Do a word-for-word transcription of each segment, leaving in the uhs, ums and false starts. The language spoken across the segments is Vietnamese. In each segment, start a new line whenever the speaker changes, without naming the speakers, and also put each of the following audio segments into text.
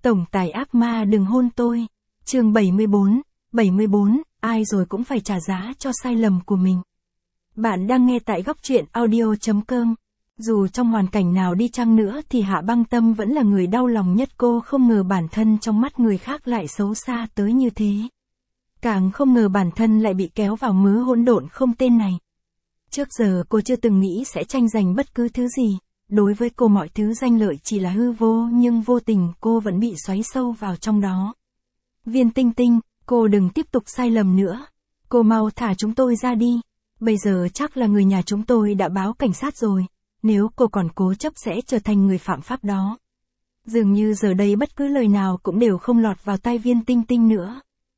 Tổng tài ác ma đừng hôn tôi. Chương bảy mươi bốn, bảy mươi bốn, ai rồi cũng phải trả giá cho sai lầm của mình. Bạn đang nghe tại góc truyện audio chấm com. Dù trong hoàn cảnh nào đi chăng nữa thì Hạ Băng Tâm vẫn là người đau lòng nhất. Cô không ngờ bản thân trong mắt người khác lại xấu xa tới như thế. Càng không ngờ bản thân lại bị kéo vào mớ hỗn độn không tên này. Trước giờ cô chưa từng nghĩ sẽ tranh giành bất cứ thứ gì. Đối với cô mọi thứ danh lợi chỉ là hư vô, nhưng vô tình cô vẫn bị xoáy sâu vào trong đó. Viên Tinh Tinh, cô đừng tiếp tục sai lầm nữa. Cô mau thả chúng tôi ra đi. Bây giờ chắc là người nhà chúng tôi đã báo cảnh sát rồi. Nếu cô còn cố chấp sẽ trở thành người phạm pháp đó. Dường như giờ đây bất cứ lời nào cũng đều không lọt vào tai Viên Tinh Tinh nữa.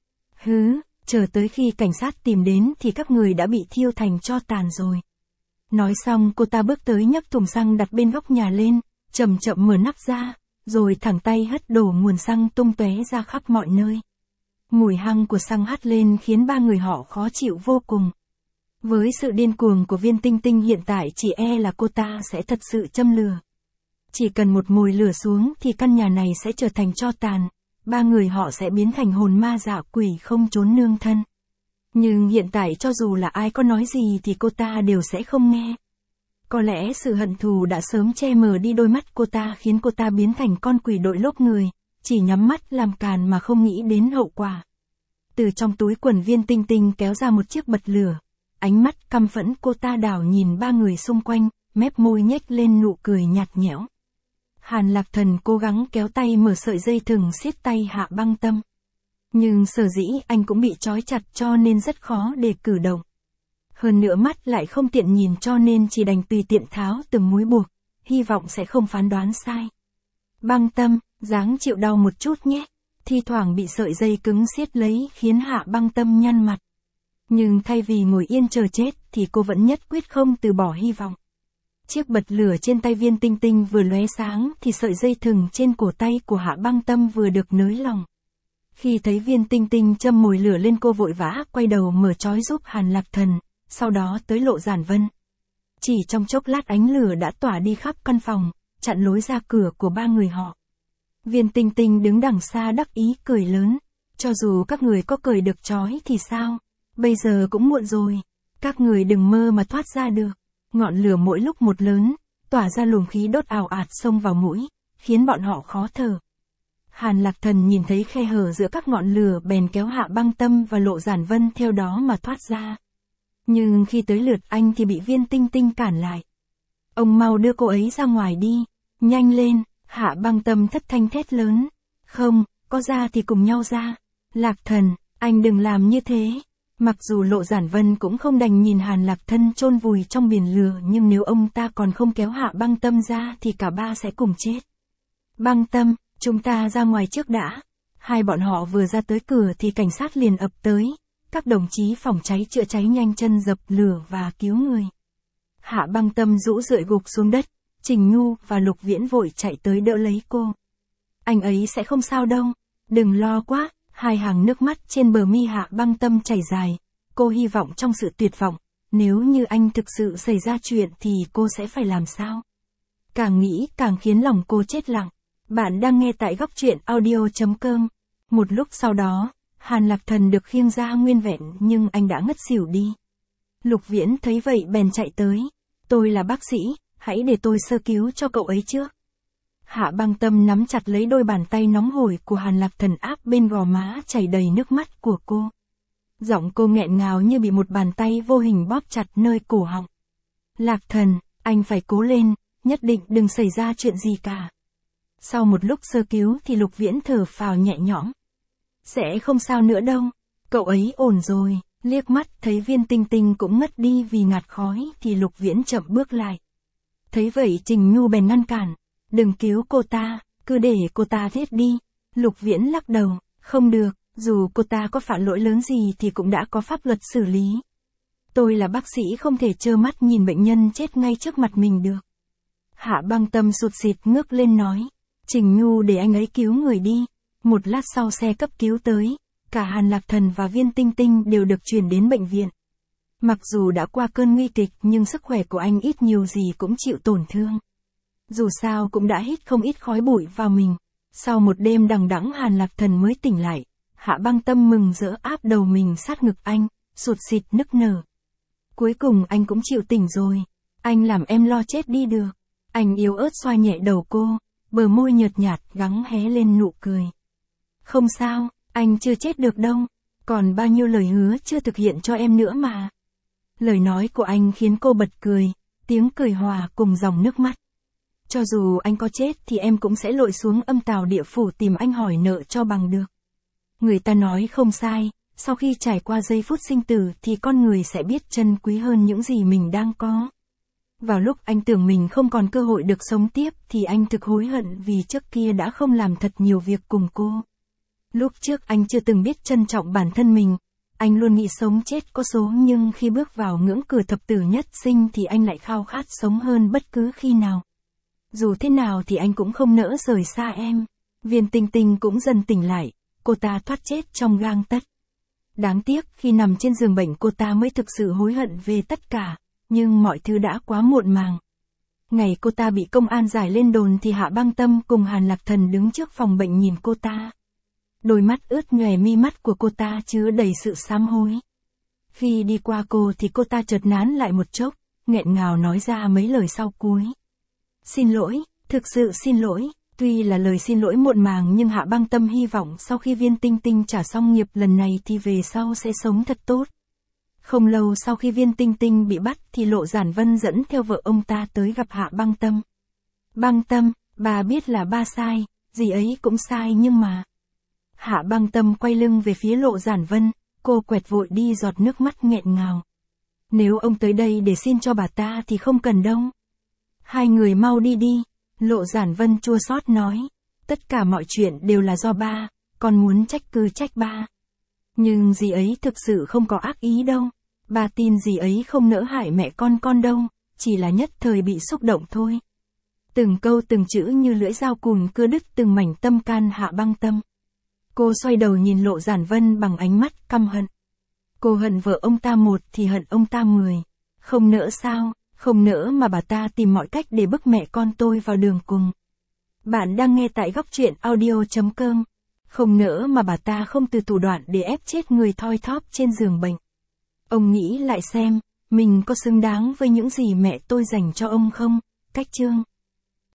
Hứ, chờ tới khi cảnh sát tìm đến thì các người đã bị thiêu thành tro tàn rồi. Nói xong cô ta bước tới nhấc thùng xăng đặt bên góc nhà lên, chậm chậm mở nắp ra, rồi thẳng tay hất đổ nguồn xăng tung tóe ra khắp mọi nơi. Mùi hăng của xăng hắt lên khiến ba người họ khó chịu vô cùng. Với sự điên cuồng của Viên Tinh Tinh hiện tại chỉ e là cô ta sẽ thật sự châm lửa. Chỉ cần một mồi lửa xuống thì căn nhà này sẽ trở thành tro tàn, ba người họ sẽ biến thành hồn ma dã quỷ không trốn nương thân. Nhưng hiện tại cho dù là ai có nói gì thì cô ta đều sẽ không nghe. Có lẽ sự hận thù đã sớm che mờ đi đôi mắt cô ta khiến cô ta biến thành con quỷ đội lốt người, chỉ nhắm mắt làm càn mà không nghĩ đến hậu quả. Từ trong túi quần Viên Tinh Tinh kéo ra một chiếc bật lửa. Ánh mắt căm phẫn cô ta đảo nhìn ba người xung quanh, mép môi nhếch lên nụ cười nhạt nhẽo. Hàn Lạc Thần cố gắng kéo tay mở sợi dây thừng siết tay Hạ Băng Tâm. Nhưng sở dĩ anh cũng bị trói chặt cho nên rất khó để cử động. Hơn nữa mắt lại không tiện nhìn cho nên chỉ đành tùy tiện tháo từng múi buộc, hy vọng sẽ không phán đoán sai. Băng Tâm, ráng chịu đau một chút nhé. Thi thoảng bị sợi dây cứng siết lấy khiến Hạ Băng Tâm nhăn mặt. Nhưng thay vì ngồi yên chờ chết thì cô vẫn nhất quyết không từ bỏ hy vọng. Chiếc bật lửa trên tay Viên Tinh Tinh vừa lóe sáng thì sợi dây thừng trên cổ tay của Hạ Băng Tâm vừa được nới lỏng. Khi thấy Viên Tinh Tinh châm mồi lửa lên cô vội vã quay đầu mở trói giúp Hàn Lạc Thần, sau đó tới Lộ Giản Vân. Chỉ trong chốc lát ánh lửa đã tỏa đi khắp căn phòng, chặn lối ra cửa của ba người họ. Viên Tinh Tinh đứng đằng xa đắc ý cười lớn, cho dù các người có cởi được trói thì sao, bây giờ cũng muộn rồi, các người đừng mơ mà thoát ra được. Ngọn lửa mỗi lúc một lớn, tỏa ra luồng khí đốt ào ạt xông vào mũi, khiến bọn họ khó thở. Hàn Lạc Thần nhìn thấy khe hở giữa các ngọn lửa bèn kéo Hạ Băng Tâm và Lộ Giản Vân theo đó mà thoát ra. Nhưng khi tới lượt anh thì bị Viên Tinh Tinh cản lại. Ông mau đưa cô ấy ra ngoài đi, nhanh lên, Hạ Băng Tâm thất thanh thét lớn. Không, có ra thì cùng nhau ra. Lạc Thần, anh đừng làm như thế. Mặc dù Lộ Giản Vân cũng không đành nhìn Hàn Lạc Thân chôn vùi trong biển lửa, nhưng nếu ông ta còn không kéo Hạ Băng Tâm ra thì cả ba sẽ cùng chết. Băng Tâm, chúng ta ra ngoài trước đã. Hai bọn họ vừa ra tới cửa thì cảnh sát liền ập tới. Các đồng chí phòng cháy chữa cháy nhanh chân dập lửa và cứu người. Hạ Băng Tâm rũ rượi gục xuống đất, Trình Nhu và Lục Viễn vội chạy tới đỡ lấy cô. Anh ấy sẽ không sao đâu, đừng lo quá. Hai hàng nước mắt trên bờ mi Hạ Băng Tâm chảy dài, cô hy vọng trong sự tuyệt vọng, nếu như anh thực sự xảy ra chuyện thì cô sẽ phải làm sao? Càng nghĩ càng khiến lòng cô chết lặng. Bạn đang nghe tại góc truyện audio chấm com. Một lúc sau đó, Hàn Lạc Thần được khiêng ra nguyên vẹn nhưng anh đã ngất xỉu đi. Lục Viễn thấy vậy bèn chạy tới. Tôi là bác sĩ, hãy để tôi sơ cứu cho cậu ấy trước. Hạ Băng Tâm nắm chặt lấy đôi bàn tay nóng hổi của Hàn Lạc Thần áp bên gò má chảy đầy nước mắt của cô. Giọng cô nghẹn ngào như bị một bàn tay vô hình bóp chặt nơi cổ họng. Lạc Thần, anh phải cố lên, nhất định đừng xảy ra chuyện gì cả. Sau một lúc sơ cứu thì Lục Viễn thở phào nhẹ nhõm. Sẽ không sao nữa đâu, cậu ấy ổn rồi. Liếc mắt thấy Viên Tinh Tinh cũng ngất đi vì ngạt khói thì Lục Viễn chậm bước lại. Thấy vậy Trình Nhu bèn ngăn cản. Đừng cứu cô ta, cứ để cô ta chết đi. Lục Viễn lắc đầu, không được, dù cô ta có phạm lỗi lớn gì thì cũng đã có pháp luật xử lý. Tôi là bác sĩ không thể trơ mắt nhìn bệnh nhân chết ngay trước mặt mình được. Hạ Băng Tâm sụt sịt ngước lên nói, Trình Nhu để anh ấy cứu người đi. Một lát sau xe cấp cứu tới, cả Hàn Lạc Thần và Viên Tinh Tinh đều được chuyển đến bệnh viện. Mặc dù đã qua cơn nguy kịch nhưng sức khỏe của anh ít nhiều gì cũng chịu tổn thương. Dù sao cũng đã hít không ít khói bụi vào mình. Sau một đêm đằng đẵng Hàn Lạc Thần mới tỉnh lại, Hạ Băng Tâm mừng rỡ áp đầu mình sát ngực anh, sụt sịt nức nở. Cuối cùng anh cũng chịu tỉnh rồi, anh làm em lo chết đi được. Anh yếu ớt xoa nhẹ đầu cô, bờ môi nhợt nhạt gắng hé lên nụ cười. Không sao, anh chưa chết được đâu, còn bao nhiêu lời hứa chưa thực hiện cho em nữa mà. Lời nói của anh khiến cô bật cười, tiếng cười hòa cùng dòng nước mắt. Cho dù anh có chết thì em cũng sẽ lội xuống âm tào địa phủ tìm anh hỏi nợ cho bằng được. Người ta nói không sai, sau khi trải qua giây phút sinh tử thì con người sẽ biết trân quý hơn những gì mình đang có. Vào lúc anh tưởng mình không còn cơ hội được sống tiếp thì anh thực hối hận vì trước kia đã không làm thật nhiều việc cùng cô. Lúc trước anh chưa từng biết trân trọng bản thân mình, anh luôn nghĩ sống chết có số, nhưng khi bước vào ngưỡng cửa thập tử nhất sinh thì anh lại khao khát sống hơn bất cứ khi nào. Dù thế nào thì anh cũng không nỡ rời xa em. Viên Tinh Tinh cũng dần tỉnh lại, cô ta thoát chết trong gang tấc. Đáng tiếc khi nằm trên giường bệnh cô ta mới thực sự hối hận về tất cả, nhưng mọi thứ đã quá muộn màng. Ngày cô ta bị công an giải lên đồn thì Hạ Băng Tâm cùng Hàn Lạc Thần đứng trước phòng bệnh nhìn cô ta. Đôi mắt ướt nhòe, mi mắt của cô ta chứa đầy sự sám hối. Khi đi qua cô thì cô ta chợt nán lại một chốc, nghẹn ngào nói ra mấy lời sau cuối. Xin lỗi, thực sự xin lỗi. Tuy là lời xin lỗi muộn màng nhưng Hạ Băng Tâm hy vọng sau khi Viên Tinh Tinh trả xong nghiệp lần này thì về sau sẽ sống thật tốt. Không lâu sau khi Viên Tinh Tinh bị bắt thì Lộ Giản Vân dẫn theo vợ ông ta tới gặp Hạ Băng Tâm. Băng Tâm, bà biết là ba sai, gì ấy cũng sai nhưng mà... Hạ Băng Tâm quay lưng về phía Lộ Giản Vân, cô quẹt vội đi giọt nước mắt nghẹn ngào. Nếu ông tới đây để xin cho bà ta thì không cần đâu. Hai người mau đi đi, Lộ Giản Vân chua xót nói. Tất cả mọi chuyện đều là do ba, con muốn trách cứ trách ba. Nhưng dì ấy thực sự không có ác ý đâu. Ba tin dì ấy không nỡ hại mẹ con con đâu, chỉ là nhất thời bị xúc động thôi. Từng câu từng chữ như lưỡi dao cùn cưa đứt từng mảnh tâm can Hạ Băng Tâm. Cô xoay đầu nhìn Lộ Giản Vân bằng ánh mắt căm hận. Cô hận vợ ông ta một thì hận ông ta mười. Không nỡ sao, không nỡ mà bà ta tìm mọi cách để bức mẹ con tôi vào đường cùng. Bạn đang nghe tại góc truyện audio chấm com. Không nỡ mà bà ta không từ thủ đoạn để ép chết người thoi thóp trên giường bệnh. Ông nghĩ lại xem, mình có xứng đáng với những gì mẹ tôi dành cho ông không? Cách chương